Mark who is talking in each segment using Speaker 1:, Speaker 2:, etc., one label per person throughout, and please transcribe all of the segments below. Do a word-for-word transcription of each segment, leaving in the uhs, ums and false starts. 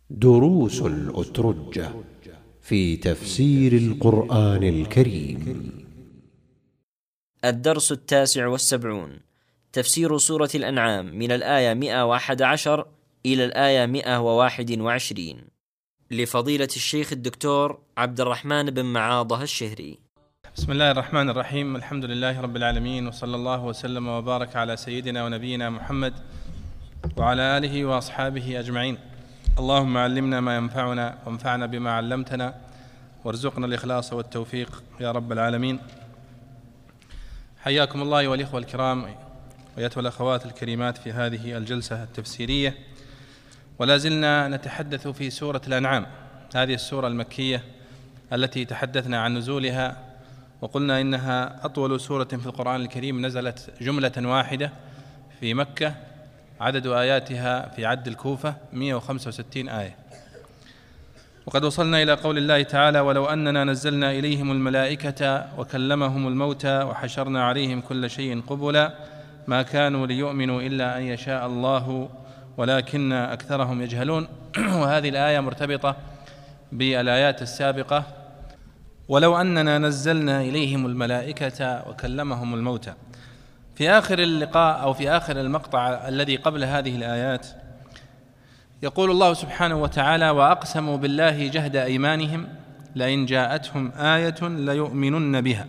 Speaker 1: دروس الأترجة في تفسير القرآن الكريم.
Speaker 2: الدرس التاسع والسبعون، تفسير سورة الأنعام من الآية مئة وأحد عشر إلى الآية مئة وواحد وعشرين، لفضيلة الشيخ الدكتور عبد الرحمن بن معاضة الشهري.
Speaker 3: بسم الله الرحمن الرحيم، الحمد لله رب العالمين، وصلى الله وسلم وبارك على سيدنا ونبينا محمد وعلى آله وأصحابه أجمعين. اللهم علمنا ما ينفعنا وانفعنا بما علمتنا وارزقنا الإخلاص والتوفيق يا رب العالمين. حياكم الله والإخوة الكرام وأيتها الأخوات الكريمات في هذه الجلسة التفسيرية، ولا زلنا نتحدث في سورة الأنعام، هذه السورة المكية التي تحدثنا عن نزولها وقلنا إنها أطول سورة في القرآن الكريم، نزلت جملة واحدة في مكة، عدد آياتها في عد الكوفة مئة وخمسة وستين آية. وقد وصلنا إلى قول الله تعالى: ولو أننا نزلنا إليهم الملائكة وكلمهم الموتى وحشرنا عليهم كل شيء قبلا ما كانوا ليؤمنوا إلا أن يشاء الله ولكن أكثرهم يجهلون. وهذه الآية مرتبطة بالآيات السابقة: ولو أننا نزلنا إليهم الملائكة وكلمهم الموتى. في آخر اللقاء أو في آخر المقطع الذي قبل هذه الآيات يقول الله سبحانه وتعالى: وأقسموا بالله جهد أيمانهم لئن جاءتهم آية ليؤمنن بها.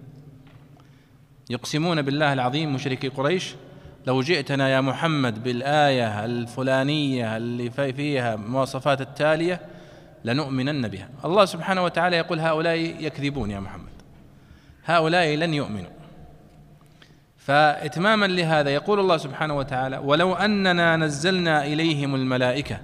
Speaker 3: يقسمون بالله العظيم مشركي قريش: لو جئتنا يا محمد بالآية الفلانية اللي فيها مواصفات التالية لنؤمنن بها. الله سبحانه وتعالى يقول: هؤلاء يكذبون يا محمد، هؤلاء لن يؤمنوا. فإتماما لهذا يقول الله سبحانه وتعالى: ولو أننا نزلنا إليهم الملائكة،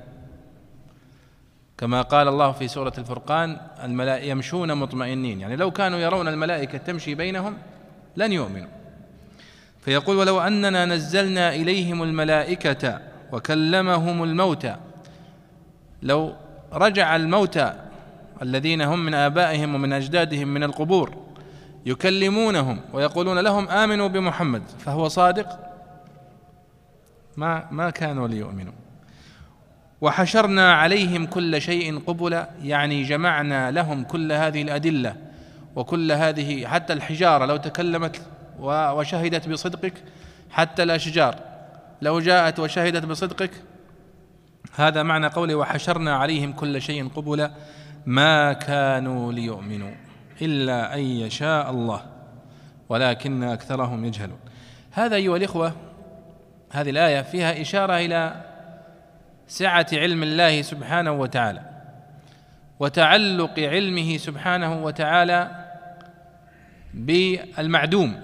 Speaker 3: كما قال الله في سورة الفرقان: الملائكة يمشون مطمئنين، يعني لو كانوا يرون الملائكة تمشي بينهم لن يؤمنوا. فيقول: ولو أننا نزلنا إليهم الملائكة وكلمهم الموتى، لو رجع الموتى الذين هم من آبائهم ومن أجدادهم من القبور يكلمونهم ويقولون لهم آمنوا بمحمد، فهو صادق، ما ما كانوا ليؤمنوا. وحشرنا عليهم كل شيء قبلا، يعني جمعنا لهم كل هذه الأدلة وكل هذه، حتى الحجارة لو تكلمت وشهدت بصدقك، حتى الأشجار لو جاءت وشهدت بصدقك. هذا معنى قوله: وحشرنا عليهم كل شيء قبلا ما كانوا ليؤمنوا إلا أن يشاء الله ولكن أكثرهم يجهلون. هذا أيها الإخوة، هذه الآية فيها إشارة إلى سعة علم الله سبحانه وتعالى وتعلق علمه سبحانه وتعالى بالمعدوم.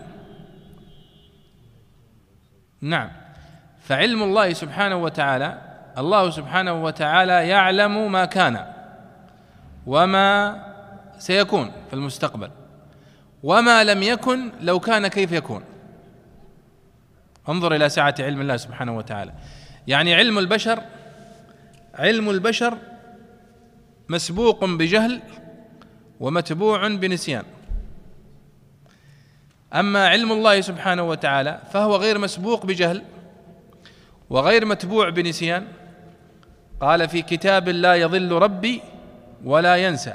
Speaker 3: نعم، فعلم الله سبحانه وتعالى، الله سبحانه وتعالى يعلم ما كان وما سيكون في المستقبل وما لم يكن لو كان كيف يكون. انظر إلى سعة علم الله سبحانه وتعالى. يعني علم البشر علم البشر مسبوق بجهل ومتبوع بنسيان، أما علم الله سبحانه وتعالى فهو غير مسبوق بجهل وغير متبوع بنسيان. قال: في كتاب لا يضل ربي ولا ينسى.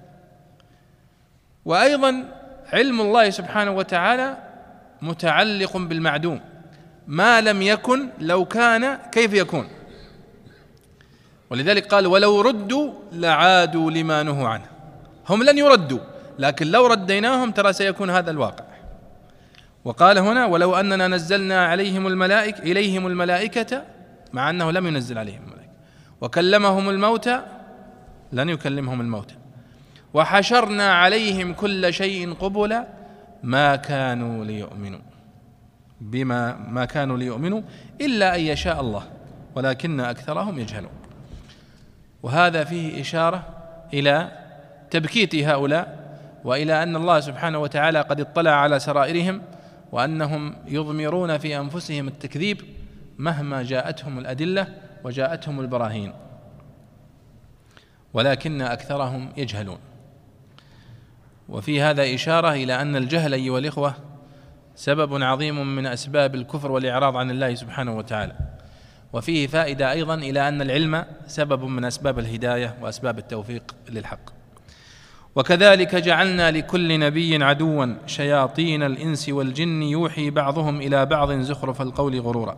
Speaker 3: وأيضا علم الله سبحانه وتعالى متعلق بالمعدوم، ما لم يكن لو كان كيف يكون. ولذلك قال: ولو ردوا لعادوا لما نهوا عنه. هم لن يردوا، لكن لو رديناهم ترى سيكون هذا الواقع. وقال هنا: ولو أننا نزلنا عليهم الملائكة إليهم الملائكة، مع أنه لم ينزل عليهم الملائكة، وكلمهم الموتى، لن يكلمهم الموتى، وحشرنا عليهم كل شيء قبلا ما كانوا ليؤمنوا بما ما كانوا ليؤمنوا إلا أن يشاء الله ولكن أكثرهم يجهلون. وهذا فيه إشارة إلى تبكيت هؤلاء، وإلى أن الله سبحانه وتعالى قد اطلع على سرائرهم، وأنهم يضمرون في أنفسهم التكذيب مهما جاءتهم الأدلة وجاءتهم البراهين، ولكن أكثرهم يجهلون. وفي هذا إشارة إلى أن الجهل أيها الإخوة سبب عظيم من أسباب الكفر والإعراض عن الله سبحانه وتعالى. وفيه فائدة أيضا إلى أن العلم سبب من أسباب الهداية وأسباب التوفيق للحق. وكذلك جعلنا لكل نبي عدوا شياطين الإنس والجن يوحي بعضهم إلى بعض زخرف القول غرورا.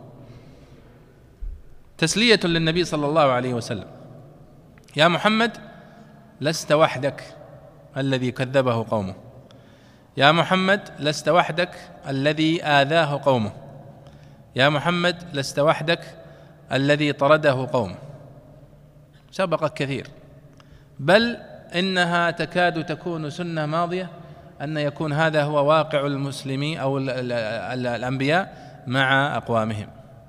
Speaker 3: تسلية للنبي صلى الله عليه وسلم: يا محمد لست وحدك الذي كذبه قومه، يا محمد لست وحدك الذي آذاه قومه، يا محمد لست وحدك الذي طرده قومه، سبقك كثير، بل إنها تكاد تكون سنة ماضية أن يكون هذا هو واقع المسلمين أو الأنبياء مع أقوامهم.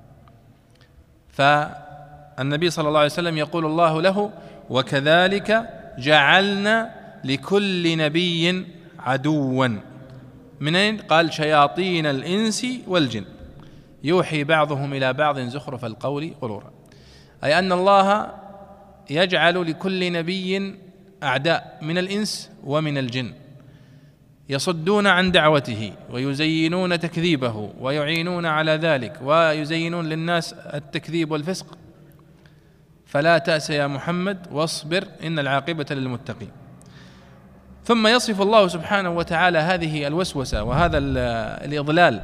Speaker 3: فالنبي صلى الله عليه وسلم يقول الله له: وكذلك جعلنا لكل نبي عدوا. منين؟ قال: شياطين الإنس والجن يوحي بعضهم إلى بعض زخرف القول غرورا، أي أن الله يجعل لكل نبي أعداء من الإنس ومن الجن يصدون عن دعوته ويزينون تكذيبه ويعينون على ذلك ويزينون للناس التكذيب والفسق. فلا تأس يا محمد واصبر إن العاقبة للمتقين. ثم يصف الله سبحانه وتعالى هذه الوسوسة وهذا الإضلال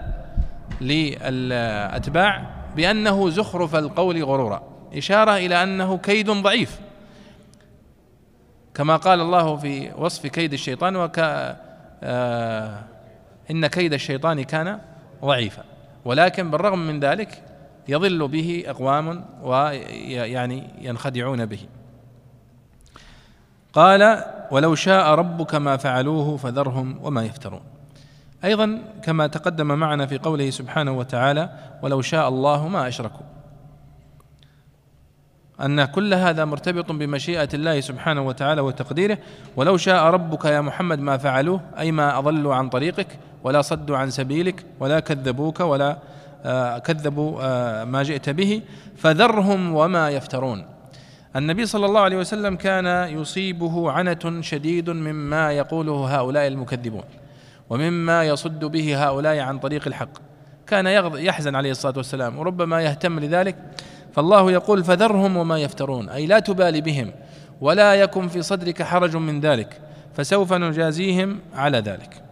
Speaker 3: للأتباع بأنه زخرف القول غرورا، إشارة إلى أنه كيد ضعيف، كما قال الله في وصف كيد الشيطان: وك آه إن كيد الشيطان كان ضعيفا. ولكن بالرغم من ذلك يضل به أقوام ويعني ينخدعون به. قال: ولو شاء ربك ما فعلوه فذرهم وما يفترون. أيضا كما تقدم معنا في قوله سبحانه وتعالى: ولو شاء الله ما أشركوا، أن كل هذا مرتبط بمشيئة الله سبحانه وتعالى وتقديره. ولو شاء ربك يا محمد ما فعلوه، أي ما أضلوا عن طريقك ولا صدوا عن سبيلك ولا كذبوك ولا آه كذبوا آه ما جئت به، فذرهم وما يفترون. النبي صلى الله عليه وسلم كان يصيبه عنة شديد مما يقوله هؤلاء المكذبون ومما يصد به هؤلاء عن طريق الحق، كان يحزن عليه الصلاة والسلام وربما يهتم لذلك. فالله يقول: فذرهم وما يفترون، أي لا تبالي بهم ولا يكن في صدرك حرج من ذلك، فسوف نجازيهم على ذلك.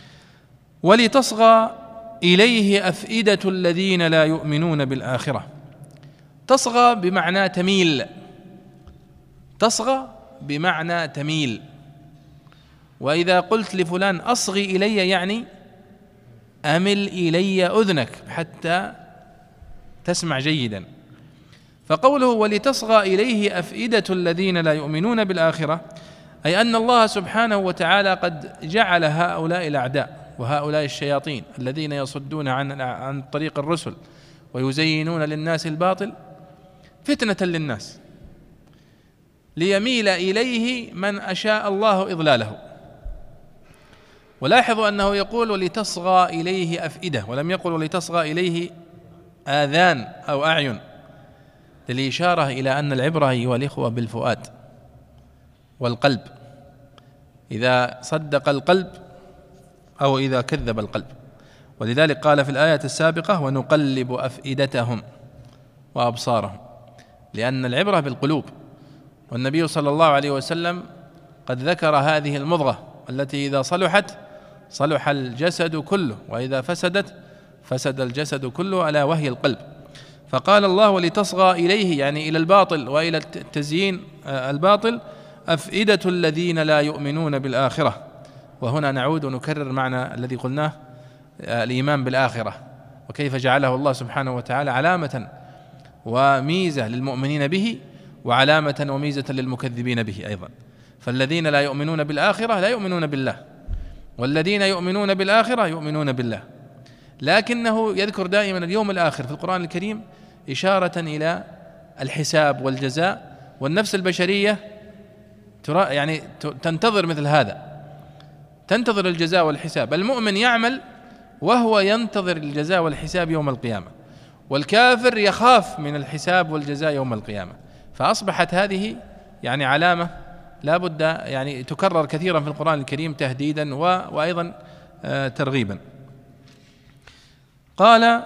Speaker 3: ولتصغى إليه أفئدة الذين لا يؤمنون بالآخرة. تصغى بمعنى تميل، تصغى بمعنى تميل. وإذا قلت لفلان أصغي إلي يعني أمل إلي أذنك حتى تسمع جيدا. فقوله ولتصغى إليه أفئدة الذين لا يؤمنون بالآخرة، أي أن الله سبحانه وتعالى قد جعل هؤلاء الأعداء وهؤلاء الشياطين الذين يصدون عن عن طريق الرسل ويزينون للناس الباطل فتنة للناس، ليميل إليه من أشاء الله إضلاله. ولاحظوا أنه يقول ولتصغى إليه أفئدة، ولم يقل ولتصغى إليه آذان أو أعين، للإشارة إلى أن العبرة أيها الإخوة بالفؤاد والقلب، إذا صدق القلب أو إذا كذب القلب. ولذلك قال في الآية السابقة: ونقلب أفئدتهم وأبصارهم، لأن العبرة بالقلوب. والنبي صلى الله عليه وسلم قد ذكر هذه المضغة التي إذا صلحت صلح الجسد كله، وإذا فسدت فسد الجسد كله، ألا وهي القلب. فقال الله ولتصغى إليه يعني إلى الباطل وإلى التزيين الباطل أفئدة الذين لا يؤمنون بالآخرة. وهنا نعود ونكرر معنى الذي قلناه، الإيمان بالآخرة، وكيف جعله الله سبحانه وتعالى علامة وميزة للمؤمنين به وعلامة وميزة للمكذبين به أيضا. فالذين لا يؤمنون بالآخرة لا يؤمنون بالله، والذين يؤمنون بالآخرة يؤمنون بالله. لكنه يذكر دائما اليوم الآخر في القرآن الكريم إشارة إلى الحساب والجزاء، والنفس البشرية ترى يعني تنتظر مثل هذا، تنتظر الجزاء والحساب. المؤمن يعمل وهو ينتظر الجزاء والحساب يوم القيامة، والكافر يخاف من الحساب والجزاء يوم القيامة. فأصبحت هذه يعني علامة لا بد يعني تكرر كثيرا في القرآن الكريم تهديدا وأيضا ترغيبا. قال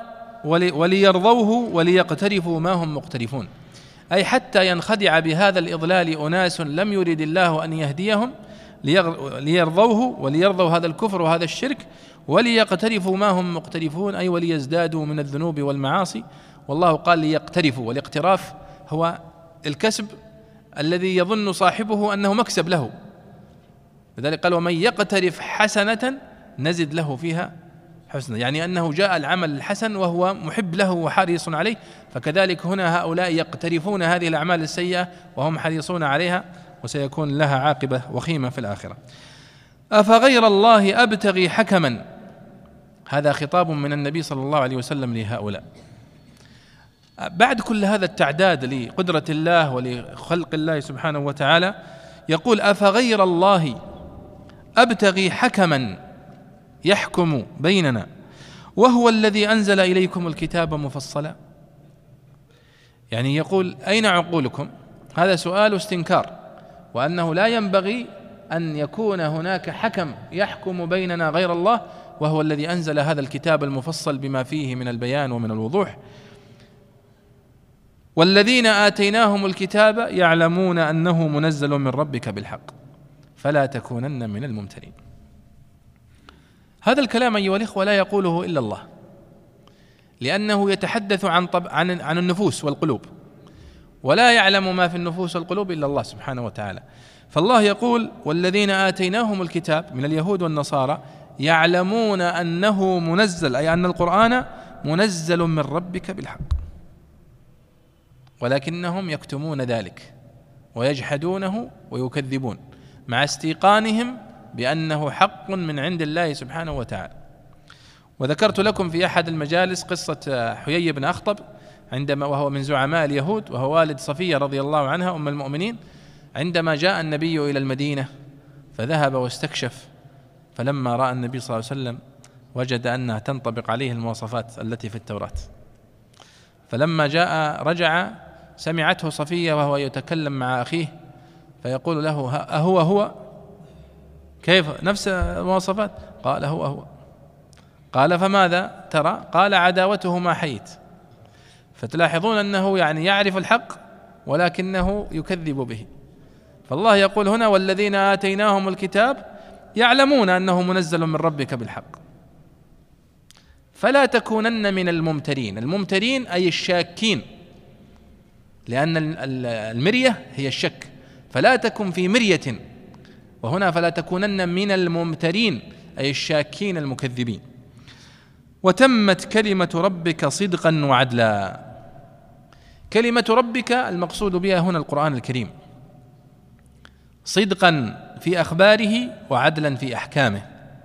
Speaker 3: ولي وليرضوه وليقترفوا ما هم مقترفون، أي حتى ينخدع بهذا الإضلال أناس لم يرد الله أن يهديهم ليرضوه وليرضوا هذا الكفر وهذا الشرك، وليقترفوا ما هم مقترفون، أي وليزدادوا من الذنوب والمعاصي. والله قال ليقترفوا، والاقتراف هو الكسب الذي يظن صاحبه أنه مكسب له، لذلك قال ومن يقترف حسنة نزد له فيها حسنة، يعني أنه جاء العمل الحسن وهو محب له وحريص عليه. فكذلك هنا هؤلاء يقترفون هذه الأعمال السيئة وهم حريصون عليها، وسيكون لها عاقبة وخيمة في الآخرة. أفغير الله أبتغي حكما، هذا خطاب من النبي صلى الله عليه وسلم لهؤلاء بعد كل هذا التعداد لقدرة الله ولخلق الله سبحانه وتعالى، يقول أفغير الله أبتغي حكما يحكم بيننا وهو الذي أنزل إليكم الكتاب مفصلا. يعني يقول أين عقولكم؟ هذا سؤال استنكار، وأنه لا ينبغي أن يكون هناك حكم يحكم بيننا غير الله، وهو الذي أنزل هذا الكتاب المفصل بما فيه من البيان ومن الوضوح. والذين آتيناهم الكتاب يعلمون أنه منزل من ربك بالحق فلا تكونن من الممترين. هذا الكلام أيها الإخوة لا يقوله إلا الله، لأنه يتحدث عن طب عن عن النفوس والقلوب، ولا يعلم ما في النفوس والقلوب إلا الله سبحانه وتعالى. فالله يقول والذين آتيناهم الكتاب من اليهود والنصارى يعلمون أنه منزل، أي أن القرآن منزل من ربك بالحق، ولكنهم يكتمون ذلك ويجحدونه ويكذبون مع استيقانهم بأنه حق من عند الله سبحانه وتعالى. وذكرت لكم في أحد المجالس قصة حيي بن أخطب عندما وهو من زعماء اليهود، وهو والد صفية رضي الله عنها أم المؤمنين، عندما جاء النبي إلى المدينة فذهب واستكشف، فلما رأى النبي صلى الله عليه وسلم وجد أنها تنطبق عليه المواصفات التي في التوراة، فلما جاء رجع سمعته صفية وهو يتكلم مع أخيه فيقول له أهو هو كيف نفس المواصفات؟ قال هو هو. قال فماذا ترى؟ قال عداوته ما حييت. فتلاحظون أنه يعني يعرف الحق ولكنه يكذب به. فالله يقول هنا والذين آتيناهم الكتاب يعلمون أنه منزل من ربك بالحق فلا تكونن من الممترين. الممترين أي الشاكين، لأن المرية هي الشك، فلا تكن في مرية، وهنا فلا تكونن من الممترين أي الشاكين المكذبين. وتمت كلمة ربك صدقا وعدلا. كلمة ربك المقصود بها هنا القرآن الكريم، صدقا في أخباره وعدلا في أحكامه،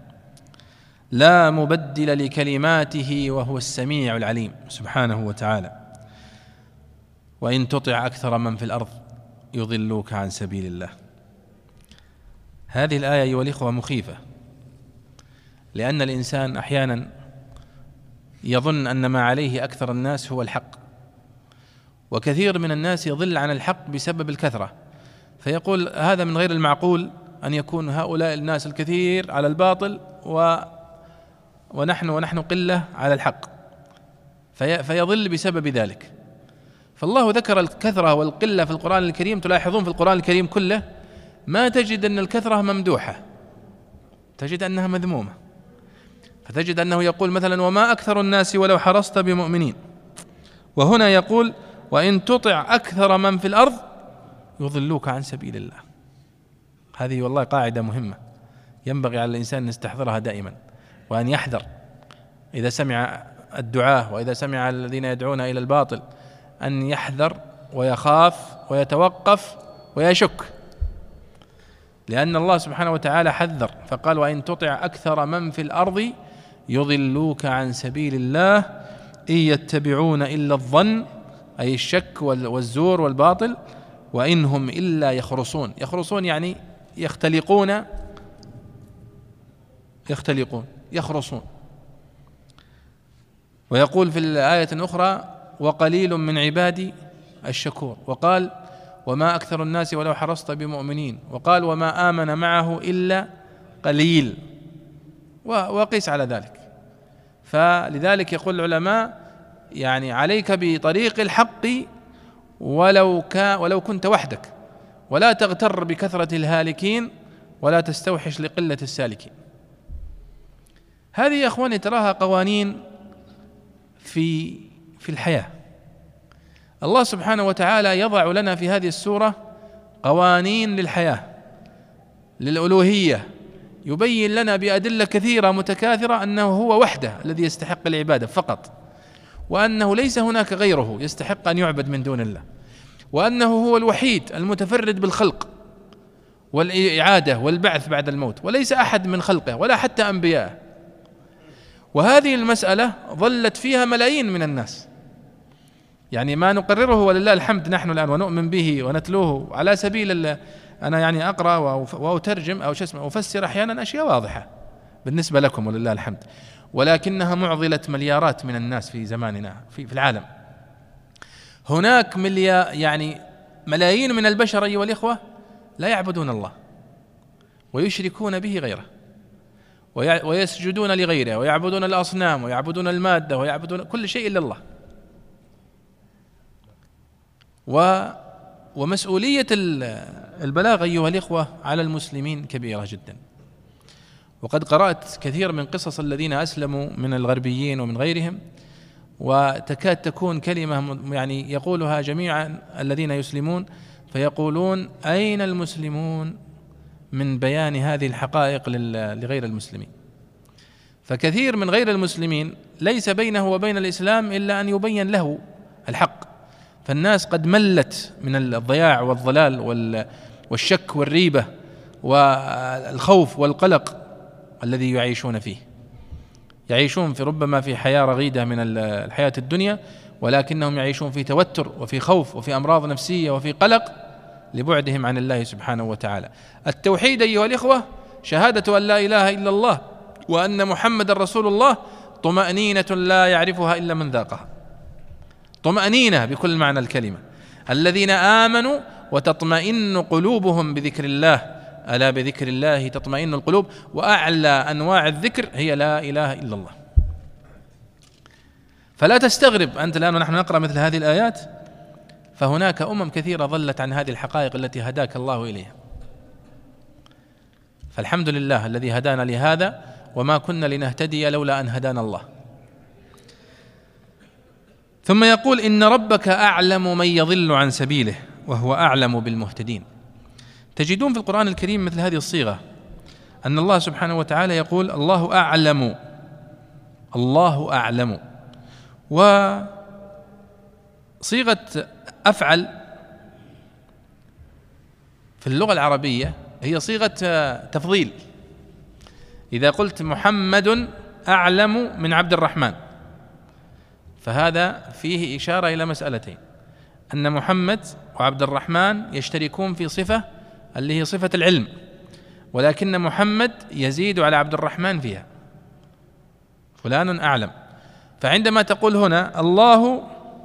Speaker 3: لا مبدل لكلماته وهو السميع العليم سبحانه وتعالى. وإن تطع أكثر من في الأرض يضلوك عن سبيل الله. هذه الآية أيها الإخوة مخيفة، لأن الإنسان أحيانا يظن أن ما عليه أكثر الناس هو الحق، وكثير من الناس يضل عن الحق بسبب الكثرة، فيقول هذا من غير المعقول أن يكون هؤلاء الناس الكثير على الباطل و ونحن ونحن قلة على الحق، في فيضل بسبب ذلك. فالله ذكر الكثرة والقلة في القرآن الكريم. تلاحظون في القرآن الكريم كله ما تجد أن الكثرة ممدوحة، تجد أنها مذمومة. فتجد أنه يقول مثلا وما أكثر الناس ولو حرصت بمؤمنين، وهنا يقول وإن تطع أكثر من في الأرض يضلوك عن سبيل الله. هذه والله قاعدة مهمة ينبغي على الإنسان أن يستحضرها دائما، وأن يحذر إذا سمع الدعاة وإذا سمع الذين يدعون إلى الباطل أن يحذر ويخاف ويتوقف ويشك، لأن الله سبحانه وتعالى حذر فقال وإن تطع أكثر من في الأرض يضلوك عن سبيل الله إن يتبعون إلا الظن، أي الشك والزور والباطل، وإنهم إلا يخرصون. يخرصون يعني يختلقون يختلقون يخرصون. ويقول في الآية الأخرى وقليل من عبادي الشكور، وقال وما أكثر الناس ولو حرصت بمؤمنين، وقال وما آمن معه إلا قليل، وقيس على ذلك. فلذلك يقول العلماء يعني عليك بطريق الحق ولو كان ولو كنت وحدك، ولا تغتر بكثرة الهالكين ولا تستوحش لقلة السالكين. هذه يا أخواني تراها قوانين في في الحياة. الله سبحانه وتعالى يضع لنا في هذه السورة قوانين للحياة للألوهية، يبين لنا بأدلة كثيرة متكاثرة أنه هو وحده الذي يستحق العبادة فقط، وأنه ليس هناك غيره يستحق أن يعبد من دون الله، وأنه هو الوحيد المتفرد بالخلق والإعادة والبعث بعد الموت، وليس أحد من خلقه ولا حتى أنبياءه. وهذه المسألة ظلت فيها ملايين من الناس، يعني ما نقرره ولله الحمد نحن الآن ونؤمن به ونتلوه على سبيل أنا يعني أقرأ وأترجم أو شسمه أفسر أحيانا أشياء واضحة بالنسبة لكم ولله الحمد، ولكنها معضلة مليارات من الناس في زماننا في, في العالم. هناك مليار يعني ملايين من البشر أيها الإخوة لا يعبدون الله ويشركون به غيره ويسجدون لغيره ويعبدون الأصنام ويعبدون المادة ويعبدون كل شيء إلا الله. و ومسؤولية البلاغ أيها الإخوة على المسلمين كبيرة جدا. وقد قرأت كثير من قصص الذين أسلموا من الغربيين ومن غيرهم، وتكاد تكون كلمة يعني يقولها جميعا الذين يسلمون فيقولون أين المسلمون من بيان هذه الحقائق لغير المسلمين. فكثير من غير المسلمين ليس بينه وبين الإسلام إلا أن يبين له الحق، فالناس قد ملت من الضياع والضلال والشك والريبة والخوف والقلق الذي يعيشون فيه. يعيشون في ربما في حياة رغيدة من الحياة الدنيا، ولكنهم يعيشون في توتر وفي خوف وفي أمراض نفسية وفي قلق لبعدهم عن الله سبحانه وتعالى. التوحيد أيها الإخوة شهادة أن لا إله إلا الله وأن محمد رسول الله طمأنينة لا يعرفها إلا من ذاقها. طمأنينة بكل معنى الكلمة، الذين آمنوا وتطمئن قلوبهم بذكر الله، ألا بذكر الله تطمئن القلوب. وأعلى أنواع الذكر هي لا إله إلا الله. فلا تستغرب أنت الآن ونحن نقرأ مثل هذه الآيات، فهناك أمم كثيرة ضلت عن هذه الحقائق التي هداك الله إليها. فالحمد لله الذي هدانا لهذا، وما كنا لنهتدي لولا أن هدانا الله. ثم يقول إن ربك أعلم من يضل عن سبيله وهو أعلم بالمهتدين. تجدون في القرآن الكريم مثل هذه الصيغة، أن الله سبحانه وتعالى يقول الله أعلم، الله أعلم. وصيغة أفعل في اللغة العربية هي صيغة تفضيل. إذا قلت محمد أعلم من عبد الرحمن، فهذا فيه إشارة إلى مسألتين: أن محمد وعبد الرحمن يشتركون في صفة اللي هي صفة العلم، ولكن محمد يزيد على عبد الرحمن فيها، فلان أعلم. فعندما تقول هنا الله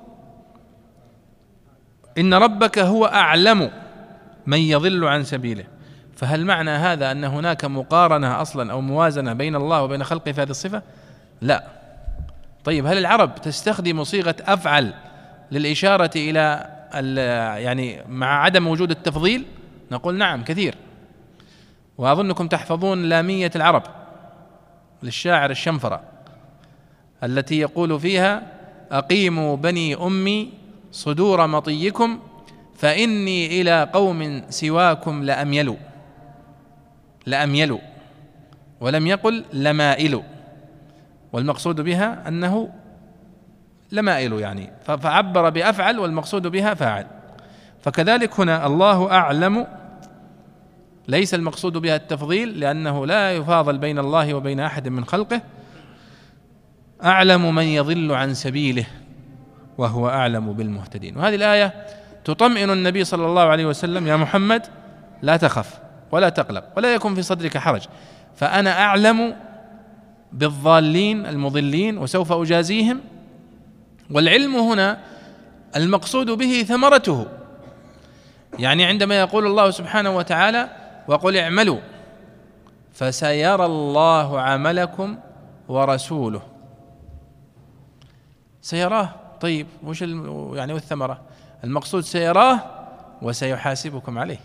Speaker 3: إن ربك هو أعلم من يضل عن سبيله، فهل معنى هذا أن هناك مقارنة أصلا أو موازنة بين الله وبين خلقه في هذه الصفة؟ لا. طيب هل العرب تستخدم صيغة أفعل للإشارة إلى يعني مع عدم وجود التفضيل؟ نقول نعم كثير. وأظنكم تحفظون لامية العرب للشاعر الشنفرة التي يقول فيها: أقيموا بني أمي صدور مطيكم فإني إلى قوم سواكم لأميل. لأميل ولم يقل لمائل، والمقصود بها أنه لمائل يعني، فعبر بأفعل والمقصود بها فاعل. فكذلك هنا الله أعلم ليس المقصود بها التفضيل، لأنه لا يفاضل بين الله وبين أحد من خلقه. أعلم من يضل عن سبيله وهو أعلم بالمهتدين. وهذه الآية تطمئن النبي صلى الله عليه وسلم: يا محمد لا تخف ولا تقلق ولا يكن في صدرك حرج، فأنا أعلم بالضالين المضلين وسوف أجازيهم. والعلم هنا المقصود به ثمرته، يعني عندما يقول الله سبحانه وتعالى: وقل اعملوا فسيرى الله عملكم ورسوله. سيراه. طيب وش يعني والثمرة؟ المقصود سيراه وسيحاسبكم عليه.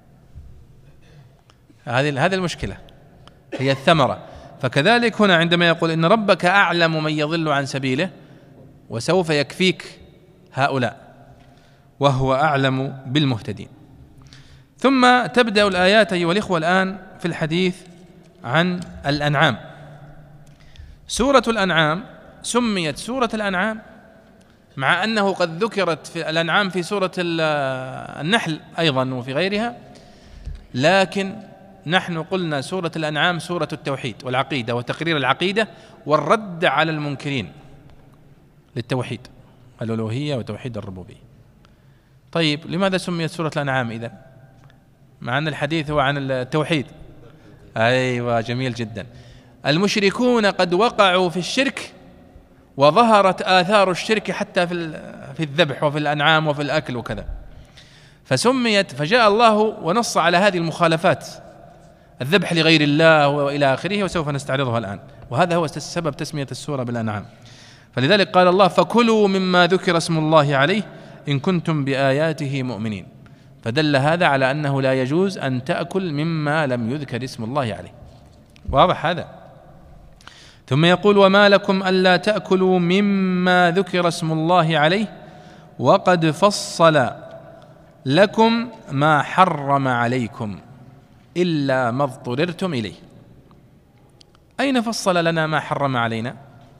Speaker 3: هذه هذه المشكلة، هي الثمرة. فكذلك هنا عندما يقول إن ربك أعلم من يضل عن سبيله وسوف يكفيك هؤلاء وهو أعلم بالمهتدين. ثم تبدأ الآيات أيها الإخوة الآن في الحديث عن الأنعام. سورة الأنعام سميت سورة الأنعام مع أنه قد ذكرت في الأنعام في سورة النحل أيضا وفي غيرها، لكن نحن قلنا سورة الأنعام سورة التوحيد والعقيدة وتقرير العقيدة والرد على المنكرين للتوحيد الألوهية وتوحيد الربوبية. طيب لماذا سميت سورة الأنعام إذن مع أن الحديث هو عن التوحيد؟ أيوة جميل جدا. المشركون قد وقعوا في الشرك وظهرت آثار الشرك حتى في في الذبح وفي الأنعام وفي الأكل وكذا، فسميت فجاء الله ونص على هذه المخالفات، الذبح لغير الله وإلى آخره، وسوف نستعرضها الآن، وهذا هو سبب تسمية السورة بالأنعام. فلذلك قال الله فكلوا مما ذكر اسم الله عليه إن كنتم بآياته مؤمنين، فدل هذا على أنه لا يجوز أن تأكل مما لم يذكر اسم الله عليه. واضح هذا؟ ثم يقول وما لكم ألا تأكلوا مما ذكر اسم الله عليه وقد فصل لكم ما حرم عليكم إلا ما اضطررتم إليه. أين فصل لنا ما حرم علينا؟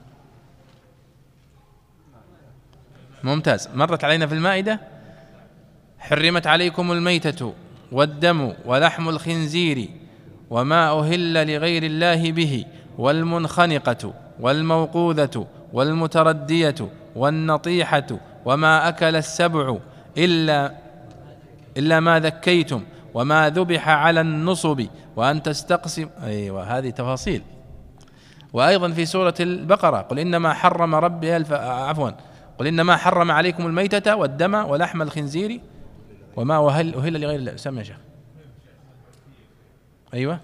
Speaker 3: ممتاز، مرت علينا في المائدة حرمت عليكم الميتة والدم ولحم الخنزير وما أهل لغير الله به والمنخنقة والموقوذة والمتردية والنطيحة وما أكل السبع إلا إلا ما ذكيتم وما ذبح على النصب وأن تستقسم. أيوة هذه تفاصيل. وأيضا في سورة البقرة قل إنما حرم ربي الف... عفوا قل إنما حرم عليكم الميتة والدم ولحم الخنزير وما أهل, أهل لغير الله. سمع يا شيخ. أيوة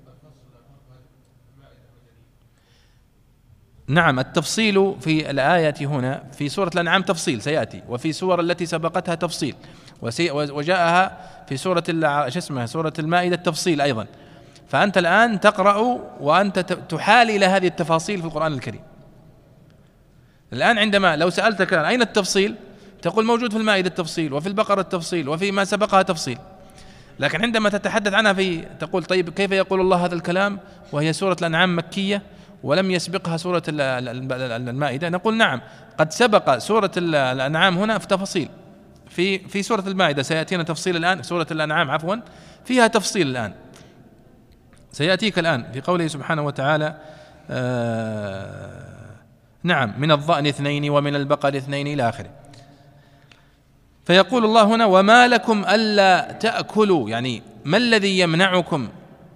Speaker 3: نعم، التفصيل في الآية هنا في سورة الأنعام تفصيل سيأتي، وفي سور التي سبقتها تفصيل، وجاءها في سورة شو اسمها سورة المائدة التفصيل أيضا. فأنت الآن تقرأ وأنت تحال إلى هذه التفاصيل في القرآن الكريم. الآن عندما لو سألتك أين التفصيل تقول موجود في المائدة التفصيل وفي البقرة التفصيل وفي ما سبقها تفصيل، لكن عندما تتحدث عنها في تقول طيب كيف يقول الله هذا الكلام وهي سورة الأنعام مكية ولم يسبقها سورة المائدة؟ نقول نعم، قد سبق سورة الأنعام هنا في تفاصيل، في في سورة المائدة سيأتينا تفصيل الآن، سورة الأنعام عفوا فيها تفصيل الآن سيأتيك الآن في قوله سبحانه وتعالى آه نعم من الضأن اثنين ومن البقر اثنين إلى آخره. فيقول الله هنا وما لكم ألا تأكلوا، يعني ما الذي يمنعكم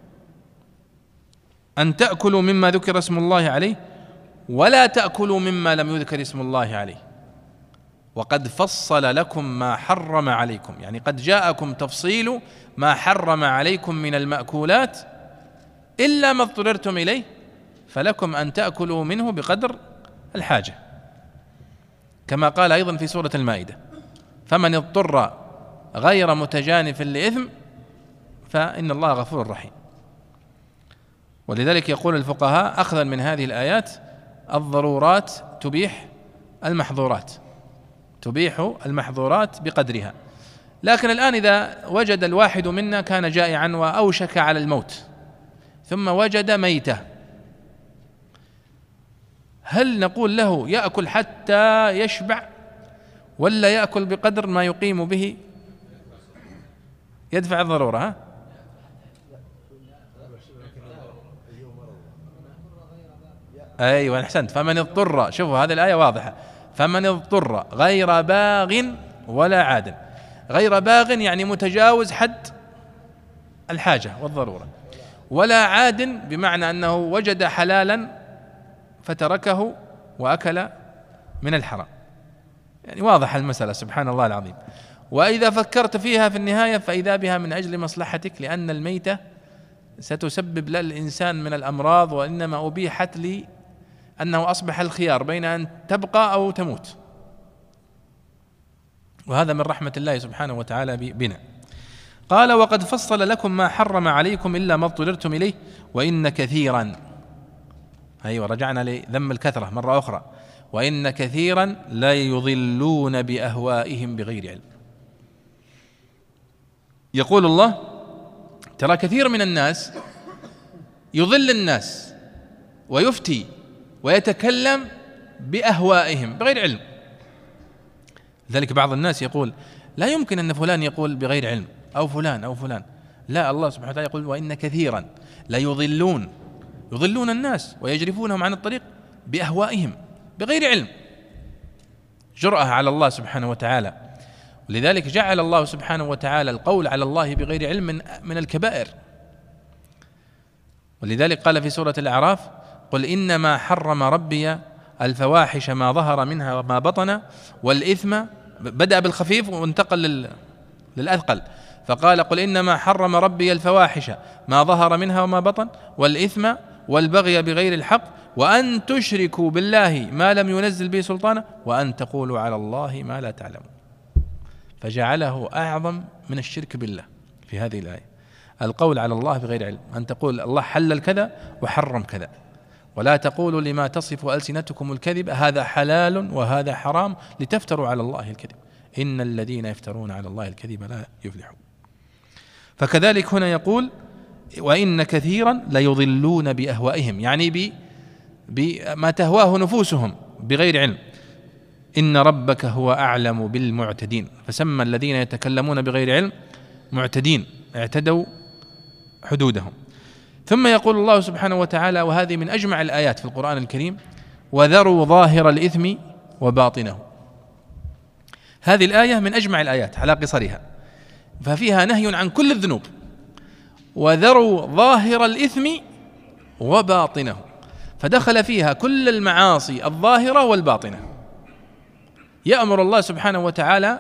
Speaker 3: أن تأكلوا مما ذكر اسم الله عليه ولا تأكلوا مما لم يذكر اسم الله عليه وقد فصل لكم ما حرم عليكم، يعني قد جاءكم تفصيل ما حرم عليكم من المأكولات إلا ما اضطررتم إليه فلكم أن تأكلوا منه بقدر الحاجة، كما قال أيضا في سورة المائدة فمن اضطر غير متجانف لإثم فإن الله غفور رحيم. ولذلك يقول الفقهاء أخذا من هذه الآيات الضرورات تبيح المحظورات، تبيح المحظورات بقدرها. لكن الآن إذا وجد الواحد منا كان جائعا وأوشك على الموت ثم وجد ميتة، هل نقول له يأكل حتى يشبع ولا يأكل بقدر ما يقيم به يدفع الضرورة؟ ها؟ أيوة أحسنت. فمن اضطر، شوفوا هذه الآية واضحة، فمن اضطر غير باغ ولا عاد. غير باغ يعني متجاوز حد الحاجة والضرورة، ولا عاد بمعنى أنه وجد حلالا فتركه وأكل من الحرام. يعني واضح المسألة سبحان الله العظيم. وإذا فكرت فيها في النهاية فإذا بها من أجل مصلحتك، لأن الميتة ستسبب للإنسان من الأمراض، وإنما أبيحت أنه أصبح الخيار بين أن تبقى أو تموت، وهذا من رحمة الله سبحانه وتعالى بنا. قال: وقد فصل لكم ما حرم عليكم إلا ما اضطررتم إليه وإن كثيرا، أيوة رجعنا لذم الكثرة مرة أخرى، وإن كثيرا لا يضلون بأهوائهم بغير علم. يقول الله: ترى كثير من الناس يضل الناس ويفتي ويتكلم بأهوائهم بغير علم. لذلك بعض الناس يقول: لا يمكن أن فلان يقول بغير علم، أو فلان أو فلان. لا، الله سبحانه وتعالى يقول: وإن كثيرا لا يضلون، يضلون الناس ويجرفونهم عن الطريق بأهوائهم بغير علم. جرأة على الله سبحانه وتعالى. ولذلك جعل الله سبحانه وتعالى القول على الله بغير علم من من الكبائر. ولذلك قال في سورة الأعراف: قل إنما حرم ربي الفواحش ما ظهر منها وما بطن والإثم. بدأ بالخفيف وانتقل للأثقل، فقال: قل إنما حرم ربي الفواحش ما ظهر منها وما بطن والإثم والبغي بغير الحق وأن تشركوا بالله ما لم ينزل به سلطانا وأن تقولوا على الله ما لا تعلمون. فجعله أعظم من الشرك بالله في هذه الآية، القول على الله بغير علم، أن تقول الله حلل كذا وحرم كذا، ولا تقولوا لما تصف ألسنتكم الكذب هذا حلال وهذا حرام لتفتروا على الله الكذب إن الذين يفترون على الله الكذب لا يفلحون. فكذلك هنا يقول: وإن كثيرا ليضلون بأهوائهم، يعني بما تهواه نفوسهم بغير علم. إن ربك هو أعلم بالمعتدين، فسمى الذين يتكلمون بغير علم معتدين، اعتدوا حدودهم. ثم يقول الله سبحانه وتعالى، وهذه من أجمع الآيات في القرآن الكريم: وذروا ظاهر الإثم وباطنه. هذه الآية من أجمع الآيات على قصرها، ففيها نهي عن كل الذنوب، وذروا ظاهر الإثم وباطنه، فدخل فيها كل المعاصي الظاهرة والباطنة. يأمر الله سبحانه وتعالى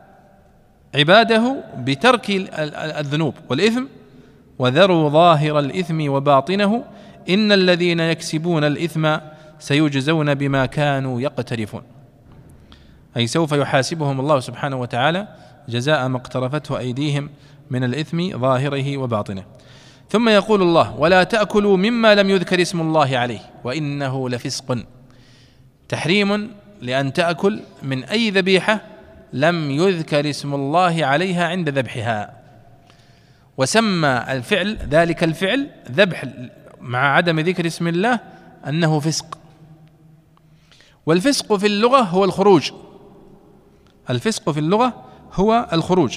Speaker 3: عباده بترك الذنوب والإثم: وذروا ظاهر الإثم وباطنه إن الذين يكسبون الإثم سيجزون بما كانوا يقترفون، أي سوف يحاسبهم الله سبحانه وتعالى جزاء ما اقترفته أيديهم من الإثم ظاهره وباطنه. ثم يقول الله: ولا تأكلوا مما لم يذكر اسم الله عليه وإنه لفسق. تحريم لأن تأكل من أي ذبيحة لم يذكر اسم الله عليها عند ذبحها. وسمى الفعل ذلك الفعل ذبح مع عدم ذكر اسم الله أنه فسق. والفسق في اللغة هو الخروج، الفسق في اللغة هو الخروج.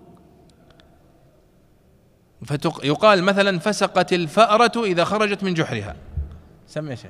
Speaker 3: فيقال مثلا: فسقت الفأرة إذا خرجت من جحرها. سمع يا شيخ.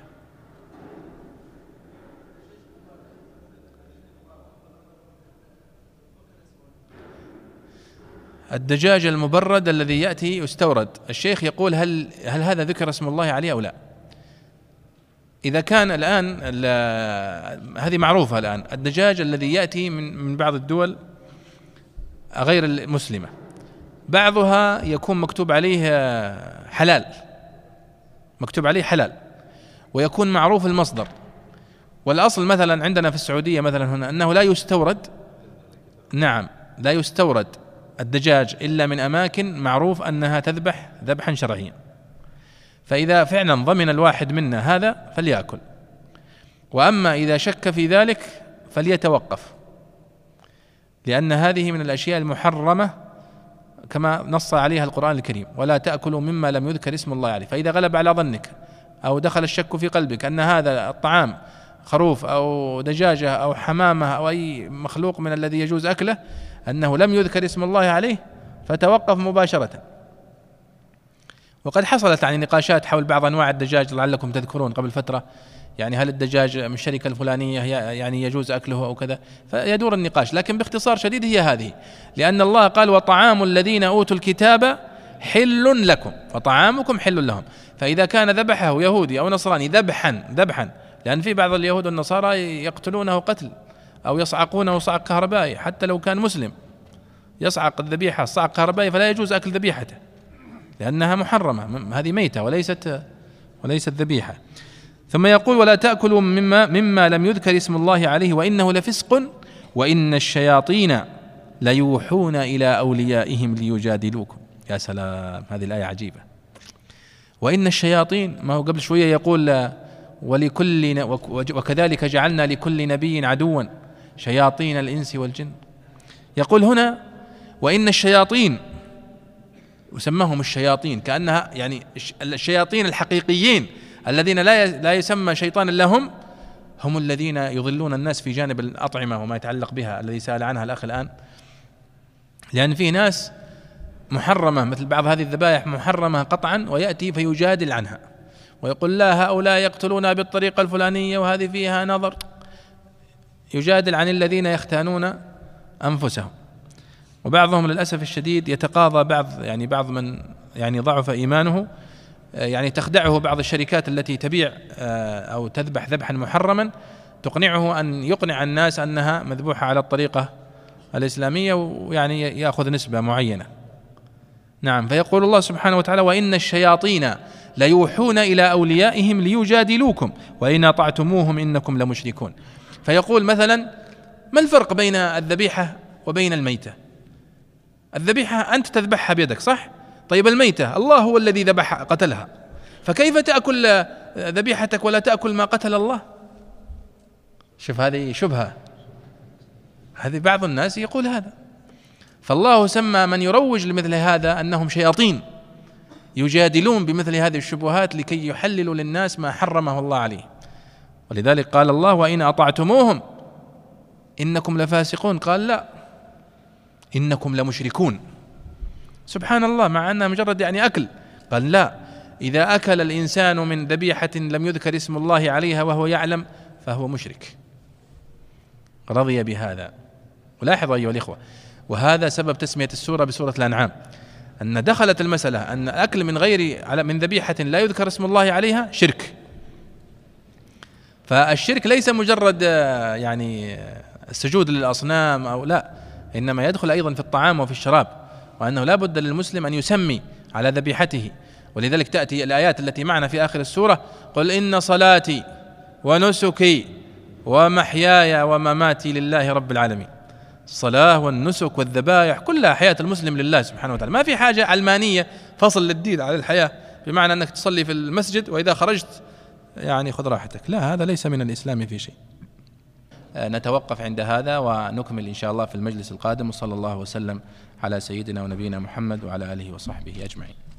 Speaker 3: الدجاج المبرد الذي يأتي يستورد، الشيخ يقول: هل هل هذا ذكر اسم الله عليه أو لا؟ إذا كان الآن هذه معروفة الآن، الدجاج الذي يأتي من من بعض الدول غير المسلمة بعضها يكون مكتوب عليه حلال، مكتوب عليه حلال، ويكون معروف المصدر. والأصل مثلا عندنا في السعودية مثلا هنا أنه لا يستورد، نعم لا يستورد الدجاج إلا من أماكن معروف أنها تذبح ذبحا شرعيا. فإذا فعلا ضمن الواحد منا هذا فليأكل، وأما إذا شك في ذلك فليتوقف، لأن هذه من الأشياء المحرمة كما نص عليها القرآن الكريم: ولا تأكلوا مما لم يذكر اسم الله عليه. فإذا غلب على ظنك أو دخل الشك في قلبك أن هذا الطعام خروف أو دجاجة أو حمامة أو أي مخلوق من الذي يجوز أكله أنه لم يذكر اسم الله عليه، فتوقف مباشرة. وقد حصلت يعني نقاشات حول بعض أنواع الدجاج لعلكم تذكرون قبل فترة، يعني هل الدجاج من الشركة الفلانية يعني يجوز أكله أو كذا، فيدور النقاش. لكن باختصار شديد هي هذه، لأن الله قال: وطعام الذين أوتوا الكتاب حل لكم وطعامكم حل لهم. فإذا كان ذبحه يهودي أو نصراني ذبحا ذبحا لأن في بعض اليهود والنصارى يقتلونه قتل أو يصعقونه صعق كهربائي، حتى لو كان مسلم يصعق الذبيحة صعق كهربائي فلا يجوز أكل ذبيحته لأنها محرمة، هذه ميتة وليست وليست ذبيحة. ثم يقول ولا تأكلوا مما, مما لم يذكر اسم الله عليه وإنه لفسق وإن الشياطين ليوحون إلى أوليائهم ليجادلوكم. يا سلام، هذه الآية عجيبة. وإن الشياطين، ما هو قبل شوية يقول ولكل وكذلك جعلنا لكل نبي عدوا شياطين الإنس والجن، يقول هنا وإن الشياطين، وسماهم الشياطين كأنها يعني الشياطين الحقيقيين الذين لا لا يسمى شيطان لهم، هم الذين يضلون الناس في جانب الأطعمة وما يتعلق بها الذي سأل عنها الأخ الآن. لأن في ناس محرمة مثل بعض هذه الذبائح محرمة قطعا، ويأتي فيجادل عنها ويقول لا هؤلاء يقتلون بالطريقة الفلانية وهذه فيها نظر، يجادل عن الذين يختانون أنفسهم. وبعضهم للأسف الشديد يتقاضى بعض يعني بعض من يعني ضعف إيمانه، يعني تخدعه بعض الشركات التي تبيع أو تذبح ذبحا محرما، تقنعه أن يقنع الناس أنها مذبوحة على الطريقة الإسلامية، ويعني يأخذ نسبة معينة. نعم، فيقول الله سبحانه وتعالى وإن الشياطين ليوحون إلى أوليائهم ليجادلوكم وإن أطعتموهم إنكم لمشركون. فيقول مثلا ما الفرق بين الذبيحة وبين الميتة؟ الذبيحة أنت تذبحها بيدك صح؟ طيب الميتة الله هو الذي ذبح قتلها، فكيف تأكل ذبيحتك ولا تأكل ما قتل الله؟ شوف هذه شبهة، هذه بعض الناس يقول هذا. فالله سمى من يروج لمثل هذا أنهم شياطين يجادلون بمثل هذه الشبهات لكي يحللوا للناس ما حرمه الله عليه. ولذلك قال الله وإن أطعتموهم إنكم لفاسقون، قال لا إنكم لمشركون. سبحان الله، مع أنها مجرد يعني أكل، قال لا، إذا أكل الإنسان من ذبيحة لم يذكر اسم الله عليها وهو يعلم فهو مشرك، رضي بهذا. ولاحظ أيها الإخوة، وهذا سبب تسمية السورة بسورة الأنعام، أن دخلت المسألة أن أكل من غير من ذبيحة لا يذكر اسم الله عليها شرك. فالشرك ليس مجرد يعني السجود للأصنام أو لا، إنما يدخل أيضا في الطعام وفي الشراب، وأنه لا بد للمسلم أن يسمي على ذبيحته. ولذلك تأتي الآيات التي معنا في آخر السورة قل إن صلاتي ونسكي ومحياي ومماتي لله رب العالمين. الصلاة والنسك والذبائح كلها حياة المسلم لله سبحانه وتعالى، ما في حاجة علمانية فصل للدين على الحياة بمعنى أنك تصلي في المسجد وإذا خرجت يعني خذ راحتك، لا، هذا ليس من الإسلام في شيء. نتوقف عند هذا ونكمل إن شاء الله في المجلس القادم، وصلى الله وسلم على سيدنا ونبينا محمد وعلى آله وصحبه أجمعين.